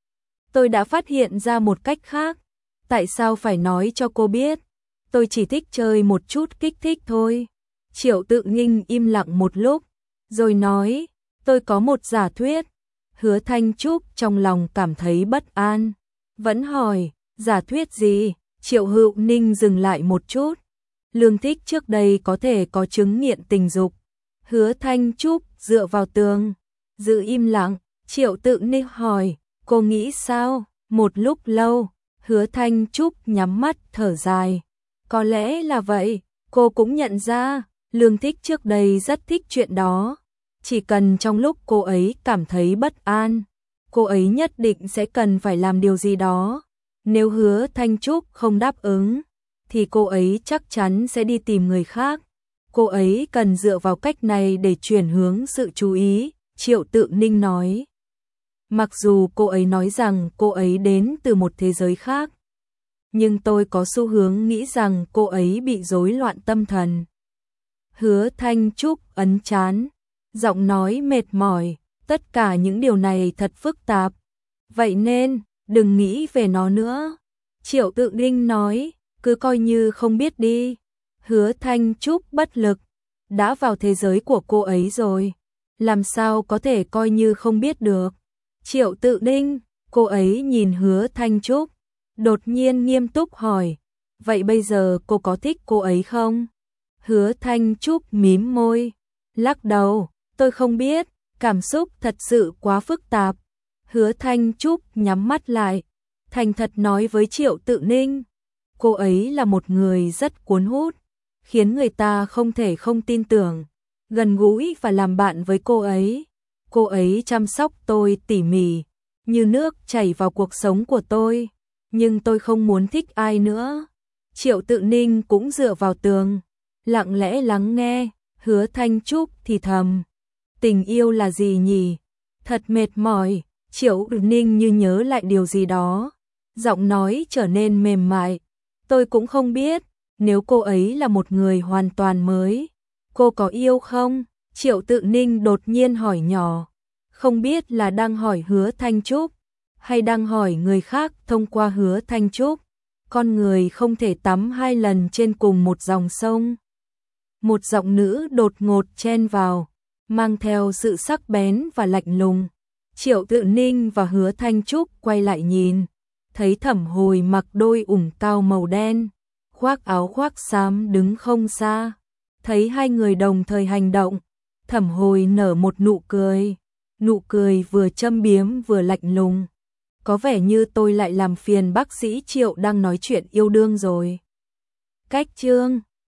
Speaker 1: Tôi đã phát hiện ra một cách khác. Tại sao phải nói cho cô biết? Tôi chỉ thích chơi một chút kích thích thôi. Triệu Tự Ninh im lặng một lúc, rồi nói, tôi có một giả thuyết. Hứa Thanh Trúc trong lòng cảm thấy bất an. Vẫn hỏi, giả thuyết gì? Triệu Hữu Ninh dừng lại một chút. Lương Thích trước đây có thể có chứng nghiện tình dục. Hứa Thanh Trúc dựa vào tường, giữ im lặng. Triệu Tự Ninh hỏi, cô nghĩ sao? Một lúc lâu, Hứa Thanh Trúc nhắm mắt thở dài. Có lẽ là vậy, cô cũng nhận ra, Lương Thích trước đây rất thích chuyện đó. Chỉ cần trong lúc cô ấy cảm thấy bất an, cô ấy nhất định sẽ cần phải làm điều gì đó. Nếu Hứa Thanh Trúc không đáp ứng, thì cô ấy chắc chắn sẽ đi tìm người khác. Cô ấy cần dựa vào cách này để chuyển hướng sự chú ý, Triệu Tự Ninh nói. Mặc dù cô ấy nói rằng cô ấy đến từ một thế giới khác, nhưng tôi có xu hướng nghĩ rằng cô ấy bị rối loạn tâm thần. Hứa Thanh Trúc ấn trán, giọng nói mệt mỏi, tất cả những điều này thật phức tạp. Vậy nên, đừng nghĩ về nó nữa. Triệu Tự Ninh nói, cứ coi như không biết đi. Hứa Thanh Trúc bất lực, đã vào thế giới của cô ấy rồi. Làm sao có thể coi như không biết được. Triệu Tự Ninh, cô ấy nhìn Hứa Thanh Trúc, đột nhiên nghiêm túc hỏi, vậy bây giờ cô có thích cô ấy không? Hứa Thanh Trúc mím môi, lắc đầu, tôi không biết, cảm xúc thật sự quá phức tạp. Hứa Thanh Trúc nhắm mắt lại, thành thật nói với Triệu Tự Ninh, cô ấy là một người rất cuốn hút, khiến người ta không thể không tin tưởng, gần gũi và làm bạn với cô ấy. Cô ấy chăm sóc tôi tỉ mỉ, như nước chảy vào cuộc sống của tôi, nhưng tôi không muốn thích ai nữa. Triệu Tự Ninh cũng dựa vào tường, lặng lẽ lắng nghe. Hứa Thanh Trúc thì thầm, tình yêu là gì nhỉ? Thật mệt mỏi. Triệu Tự Ninh như nhớ lại điều gì đó, giọng nói trở nên mềm mại. Tôi cũng không biết, nếu cô ấy là một người hoàn toàn mới, cô có yêu không? Triệu Tự Ninh đột nhiên hỏi nhỏ, không biết là đang hỏi Hứa Thanh Trúc, hay đang hỏi người khác thông qua Hứa Thanh Trúc. Con người không thể tắm 2 lần trên cùng một dòng sông. Một giọng nữ đột ngột chen vào, mang theo sự sắc bén và lạnh lùng. Triệu Tự Ninh và Hứa Thanh Trúc quay lại nhìn, thấy Thẩm Hồi mặc đôi ủng cao màu đen, khoác áo khoác xám đứng không xa. Thấy hai người đồng thời hành động, Thẩm Hồi nở một nụ cười vừa châm biếm vừa lạnh lùng. Có vẻ như tôi lại làm phiền bác sĩ Triệu đang nói chuyện yêu đương rồi. Cách chương